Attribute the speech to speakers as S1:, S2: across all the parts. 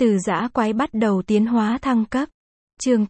S1: Từ dã quái bắt đầu tiến hóa thăng cấp. Chương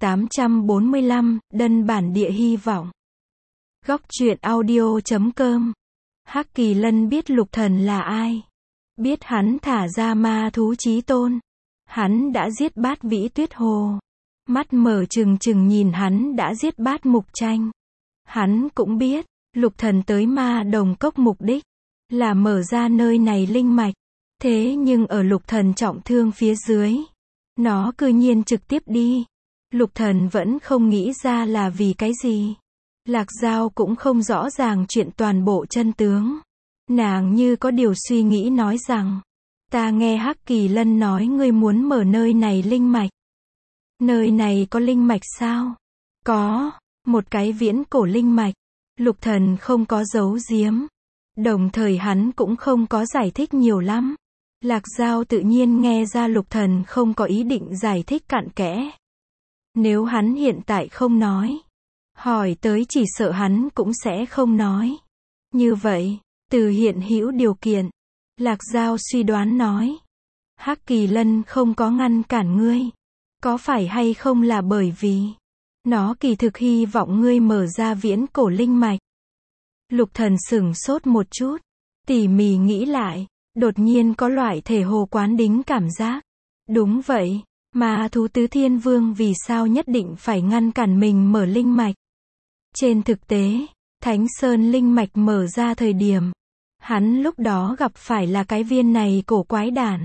S1: 845, Đân bản địa hy vọng. Góc truyện audio.com. Hắc Kỳ Lân biết Lục Thần là ai. Biết hắn thả ra ma thú chí tôn. Hắn đã giết Bát Vĩ Tuyết Hồ. Mắt mở trừng trừng nhìn hắn đã giết Bát Mục Tranh. Hắn cũng biết, Lục Thần tới Ma Đồng Cốc mục đích là mở ra nơi này linh mạch. Thế nhưng ở Lục Thần trọng thương phía dưới, nó cư nhiên trực tiếp đi. Lục Thần vẫn không nghĩ ra là vì cái gì. Lạc Dao cũng không rõ ràng chuyện toàn bộ chân tướng. Nàng như có điều suy nghĩ nói rằng, ta nghe Hắc Kỳ Lân nói ngươi muốn mở nơi này linh mạch. Nơi này có linh mạch sao? Có, một cái viễn cổ linh mạch. Lục Thần không có giấu giếm. Đồng thời hắn cũng không có giải thích nhiều lắm. Lạc Dao tự nhiên nghe ra Lục Thần không có ý định giải thích cặn kẽ. Nếu hắn hiện tại không nói, hỏi tới chỉ sợ hắn cũng sẽ không nói. Như vậy, từ hiện hữu điều kiện, Lạc Dao suy đoán nói, Hắc Kỳ Lân không có ngăn cản ngươi. Có phải hay không là bởi vì nó kỳ thực hy vọng ngươi mở ra viễn cổ linh mạch. Lục Thần sửng sốt một chút, tỉ mỉ nghĩ lại, đột nhiên có loại thể hồ quán đính cảm giác. Đúng vậy, mà thú tứ thiên vương vì sao nhất định phải ngăn cản mình mở linh mạch. Trên thực tế, Thánh Sơn linh mạch mở ra thời điểm, hắn lúc đó gặp phải là cái viên này cổ quái đản.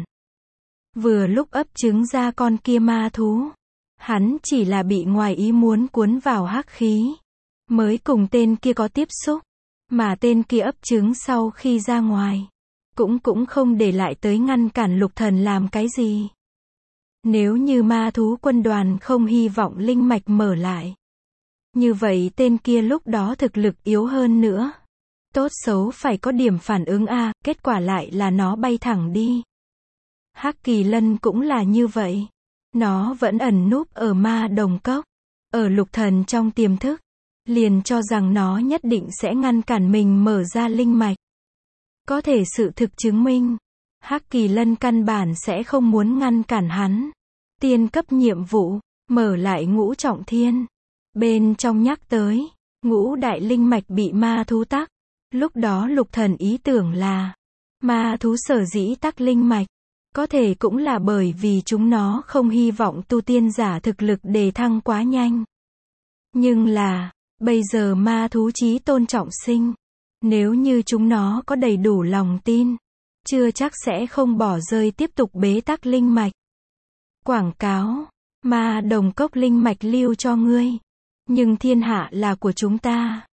S1: Vừa lúc ấp trứng ra con kia ma thú, hắn chỉ là bị ngoài ý muốn cuốn vào hắc khí, mới cùng tên kia có tiếp xúc, mà tên kia ấp trứng sau khi ra ngoài, cũng không để lại tới ngăn cản Lục Thần làm cái gì. Nếu như ma thú quân đoàn không hy vọng linh mạch mở lại, như vậy tên kia lúc đó thực lực yếu hơn nữa. Tốt xấu phải có điểm phản ứng a, kết quả lại là nó bay thẳng đi. Hắc Kỳ Lân cũng là như vậy. Nó vẫn ẩn núp ở Ma Đồng Cốc. Ở Lục Thần trong tiềm thức, liền cho rằng nó nhất định sẽ ngăn cản mình mở ra linh mạch. Có thể sự thực chứng minh, Hắc Kỳ Lân căn bản sẽ không muốn ngăn cản hắn. Tiên cấp nhiệm vụ, mở lại ngũ trọng thiên. Bên trong nhắc tới, ngũ đại linh mạch bị ma thú tắc. Lúc đó Lục Thần ý tưởng là, ma thú sở dĩ tắc linh mạch, có thể cũng là bởi vì chúng nó không hy vọng tu tiên giả thực lực đề thăng quá nhanh. Nhưng là, bây giờ ma thú chí tôn trọng sinh. Nếu như chúng nó có đầy đủ lòng tin, chưa chắc sẽ không bỏ rơi tiếp tục bế tắc linh mạch. Quảng cáo, Ma Đồng Cốc linh mạch lưu cho ngươi. Nhưng thiên hạ là của chúng ta.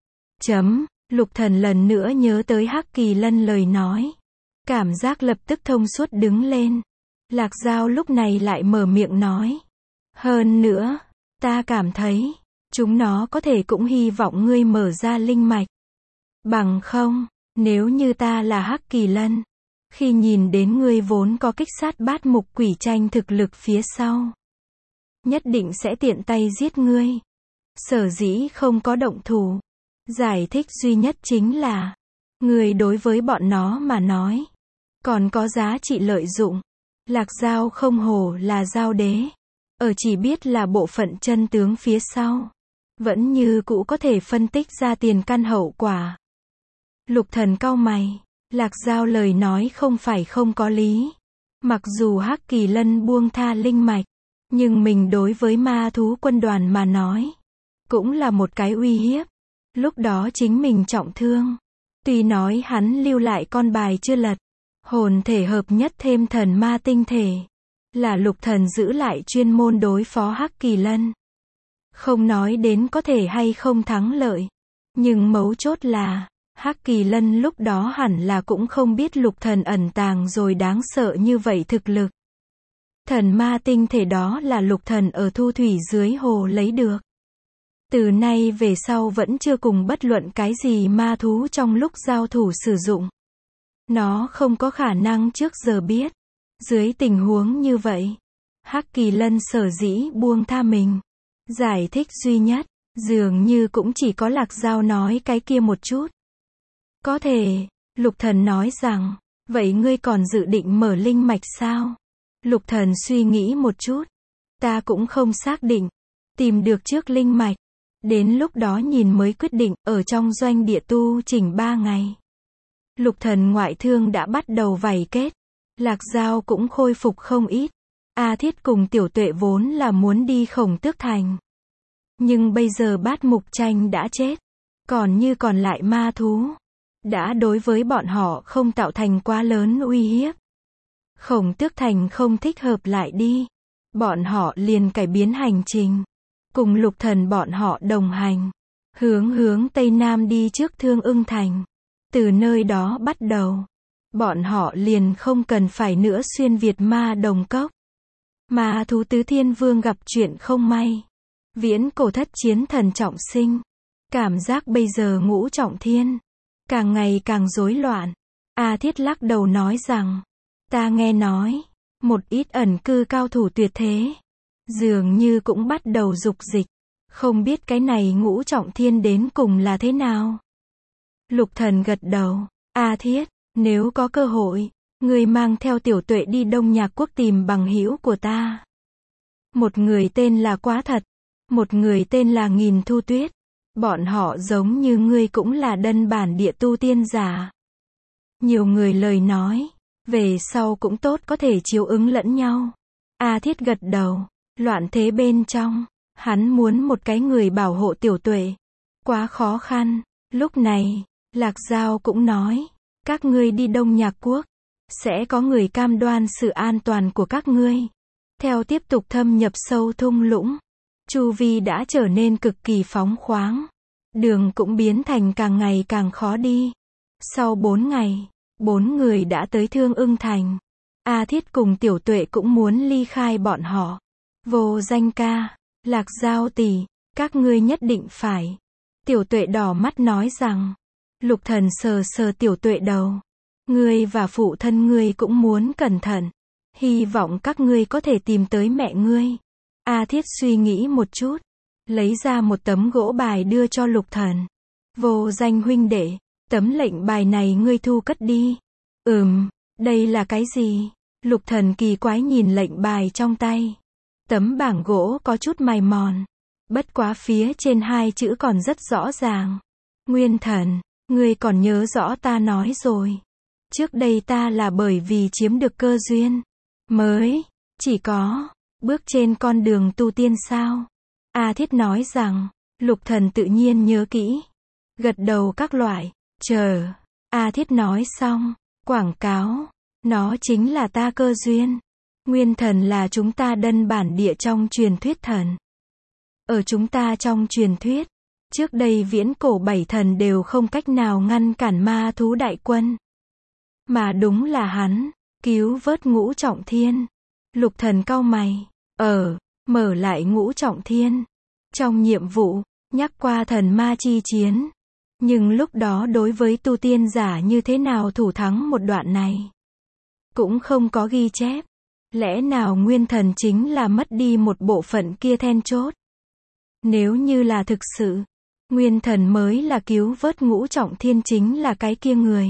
S1: Lục Thần lần nữa nhớ tới Hắc Kỳ Lân lời nói. Cảm giác lập tức thông suốt đứng lên. Lạc Dao lúc này lại mở miệng nói. Hơn nữa, ta cảm thấy, chúng nó có thể cũng hy vọng ngươi mở ra linh mạch. Bằng không, nếu như ta là Hắc Kỳ Lân, khi nhìn đến ngươi vốn có kích sát Bát Mục Quỷ Tranh thực lực phía sau, nhất định sẽ tiện tay giết ngươi. Sở dĩ không có động thủ, giải thích duy nhất chính là, ngươi đối với bọn nó mà nói, còn có giá trị lợi dụng. Lạc Dao không hổ là Dao đế, ở chỉ biết là bộ phận chân tướng phía sau, vẫn như cũ có thể phân tích ra tiền căn hậu quả. Lục Thần cau mày, Lạc Dao lời nói không phải không có lý. Mặc dù Hắc Kỳ Lân buông tha linh mạch, nhưng mình đối với ma thú quân đoàn mà nói, cũng là một cái uy hiếp. Lúc đó chính mình trọng thương. Tuy nói hắn lưu lại con bài chưa lật, hồn thể hợp nhất thêm thần ma tinh thể, là Lục Thần giữ lại chuyên môn đối phó Hắc Kỳ Lân. Không nói đến có thể hay không thắng lợi, nhưng mấu chốt là, Hắc Kỳ Lân lúc đó hẳn là cũng không biết Lục Thần ẩn tàng rồi đáng sợ như vậy thực lực. Thần ma tinh thể đó là Lục Thần ở Thu Thủy dưới hồ lấy được. Từ nay về sau vẫn chưa cùng bất luận cái gì ma thú trong lúc giao thủ sử dụng. Nó không có khả năng trước giờ biết. Dưới tình huống như vậy, Hắc Kỳ Lân sở dĩ buông tha mình. Giải thích duy nhất, dường như cũng chỉ có Lạc Dao nói cái kia một chút. Có thể, Lục Thần nói rằng, vậy ngươi còn dự định mở linh mạch sao? Lục Thần suy nghĩ một chút. Ta cũng không xác định. Tìm được trước linh mạch. Đến lúc đó nhìn mới quyết định, ở trong doanh địa tu chỉnh 3 ngày. Lục Thần ngoại thương đã bắt đầu vảy kết. Lạc Giao cũng khôi phục không ít. A Thiết cùng Tiểu Tuệ vốn là muốn đi Khổng Tước Thành. Nhưng bây giờ Bát Mục Tranh đã chết. Còn lại ma thú. Đã đối với bọn họ không tạo thành quá lớn uy hiếp. Khổng Tước Thành không thích hợp lại đi. Bọn họ liền cải biến hành trình. Cùng Lục Thần bọn họ đồng hành. Hướng Tây Nam đi trước Thương Ưng Thành. Từ nơi đó bắt đầu. Bọn họ liền không cần phải nữa xuyên Việt Ma Đồng Cốc. Ma thú Tứ Thiên Vương gặp chuyện không may. Viễn cổ thất chiến thần trọng sinh. Cảm giác bây giờ Ngũ Trọng Thiên. Càng ngày càng rối loạn. A Thiết lắc đầu nói rằng. Ta nghe nói. Một ít ẩn cư cao thủ tuyệt thế. Dường như cũng bắt đầu dục dịch. Không biết cái này Ngũ Trọng Thiên đến cùng là thế nào. Lục Thần gật đầu. A Thiết, nếu có cơ hội, người mang theo Tiểu Tuệ đi Đông Nhạc Quốc tìm bằng hữu của ta. Một người tên là Quá Thật. Một người tên là Nghìn Thu Tuyết. Bọn họ giống như ngươi cũng là đân bản địa tu tiên giả. Nhiều người lời nói. Về sau cũng tốt có thể chiếu ứng lẫn nhau. A Thiết gật đầu. Loạn thế bên trong. Hắn muốn một cái người bảo hộ Tiểu Tuệ. Quá khó khăn. Lúc này, Lạc Giao cũng nói. Các ngươi đi Đông Nhạc Quốc. Sẽ có người cam đoan sự an toàn của các ngươi. Theo tiếp tục thâm nhập sâu thung lũng. Chu vi đã trở nên cực kỳ phóng khoáng. Đường cũng biến thành càng ngày càng khó đi. Sau 4 ngày, 4 người đã tới Thương Ưng Thành. A Thiết cùng Tiểu Tuệ cũng muốn ly khai bọn họ. Vô Danh ca, Lạc Giao tỷ, các ngươi nhất định phải. Tiểu Tuệ đỏ mắt nói rằng. Lục Thần sờ sờ Tiểu Tuệ đầu. Ngươi và phụ thân ngươi cũng muốn cẩn thận. Hy vọng các ngươi có thể tìm tới mẹ ngươi. A Thiết suy nghĩ một chút. Lấy ra một tấm gỗ bài đưa cho Lục Thần. Vô Danh huynh đệ, tấm lệnh bài này ngươi thu cất đi. Đây là cái gì? Lục Thần kỳ quái nhìn lệnh bài trong tay. Tấm bảng gỗ có chút mài mòn. Bất quá phía trên 2 chữ còn rất rõ ràng. Nguyên Thần, ngươi còn nhớ rõ ta nói rồi. Trước đây ta là bởi vì chiếm được cơ duyên. Mới, chỉ có, bước trên con đường tu tiên sao? A Thiết nói rằng, Lục Thần tự nhiên nhớ kỹ. Gật đầu các loại, chờ. A Thiết nói xong, quảng cáo. Nó chính là ta cơ duyên. Nguyên Thần là chúng ta đân bản địa trong truyền thuyết thần. Ở chúng ta trong truyền thuyết, trước đây viễn cổ 7 thần đều không cách nào ngăn cản ma thú đại quân. Mà đúng là hắn, cứu vớt Ngũ Trọng Thiên. Lục Thần cau mày, mở lại Ngũ Trọng Thiên. Trong nhiệm vụ, nhắc qua thần ma chi chiến. Nhưng lúc đó đối với tu tiên giả như thế nào thủ thắng một đoạn này. Cũng không có ghi chép. Lẽ nào Nguyên Thần chính là mất đi một bộ phận kia then chốt? Nếu như là thực sự, Nguyên Thần mới là cứu vớt Ngũ Trọng Thiên chính là cái kia người.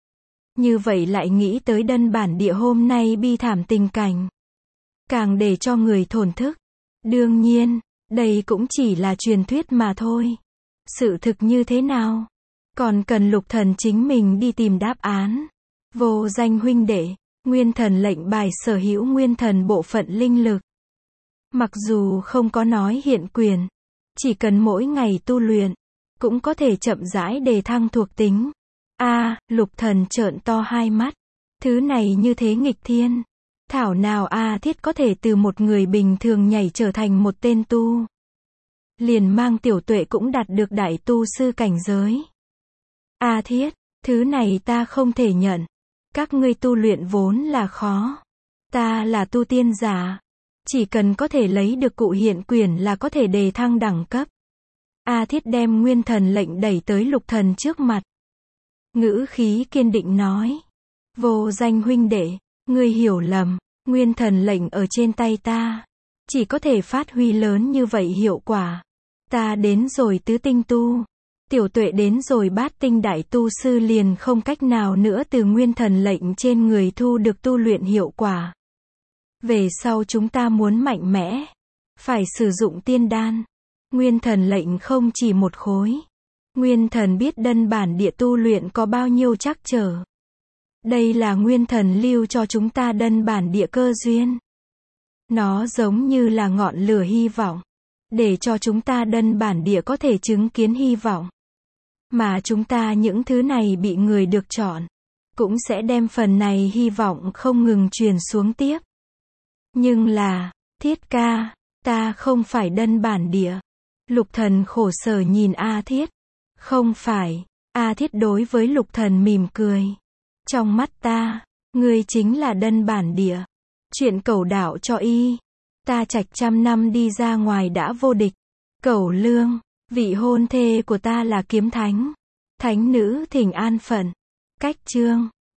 S1: Như vậy lại nghĩ tới đân bản địa hôm nay bi thảm tình cảnh. Càng để cho người thổn thức. Đương nhiên, đây cũng chỉ là truyền thuyết mà thôi. Sự thực như thế nào? Còn cần Lục Thần chính mình đi tìm đáp án. Vô Danh huynh đệ, Nguyên Thần lệnh bài sở hữu Nguyên Thần bộ phận linh lực. Mặc dù không có nói hiện quyền, chỉ cần mỗi ngày tu luyện, cũng có thể chậm rãi đề thăng thuộc tính. Lục Thần trợn to hai mắt. Thứ này như thế nghịch thiên. Thảo nào A Thiết có thể từ một người bình thường nhảy trở thành một tên tu. Liền mang Tiểu Tuệ cũng đạt được đại tu sư cảnh giới. A Thiết, thứ này ta không thể nhận. Các ngươi tu luyện vốn là khó. Ta là tu tiên giả. Chỉ cần có thể lấy được cụ hiện quyền là có thể đề thăng đẳng cấp. A Thiết đem Nguyên Thần lệnh đẩy tới Lục Thần trước mặt. Ngữ khí kiên định nói. Vô Danh huynh đệ, ngươi hiểu lầm. Nguyên Thần lệnh ở trên tay ta. Chỉ có thể phát huy lớn như vậy hiệu quả. Ta đến rồi tứ tinh tu. Tiểu Tuệ đến rồi bát tinh đại tu sư liền không cách nào nữa từ Nguyên Thần lệnh trên người thu được tu luyện hiệu quả. Về sau chúng ta muốn mạnh mẽ, phải sử dụng tiên đan. Nguyên thần lệnh không chỉ một khối. Nguyên thần biết đân bản địa tu luyện có bao nhiêu trắc trở. Đây là nguyên thần lưu cho chúng ta đân bản địa cơ duyên. Nó giống như là ngọn lửa hy vọng, để cho chúng ta đân bản địa có thể chứng kiến hy vọng. Mà chúng ta những thứ này bị người được chọn, cũng sẽ đem phần này hy vọng không ngừng truyền xuống tiếp. Nhưng là, Thiết ca, ta không phải đân bản địa. Lục Thần khổ sở nhìn A Thiết. Không phải. A Thiết đối với Lục Thần mỉm cười. Trong mắt ta, ngươi chính là đân bản địa. Chuyện cẩu đạo cho y. Ta trạch trăm năm đi ra ngoài đã vô địch. Cẩu lương, vị hôn thê của ta là kiếm thánh. Thánh nữ thỉnh an phận. Cách chương.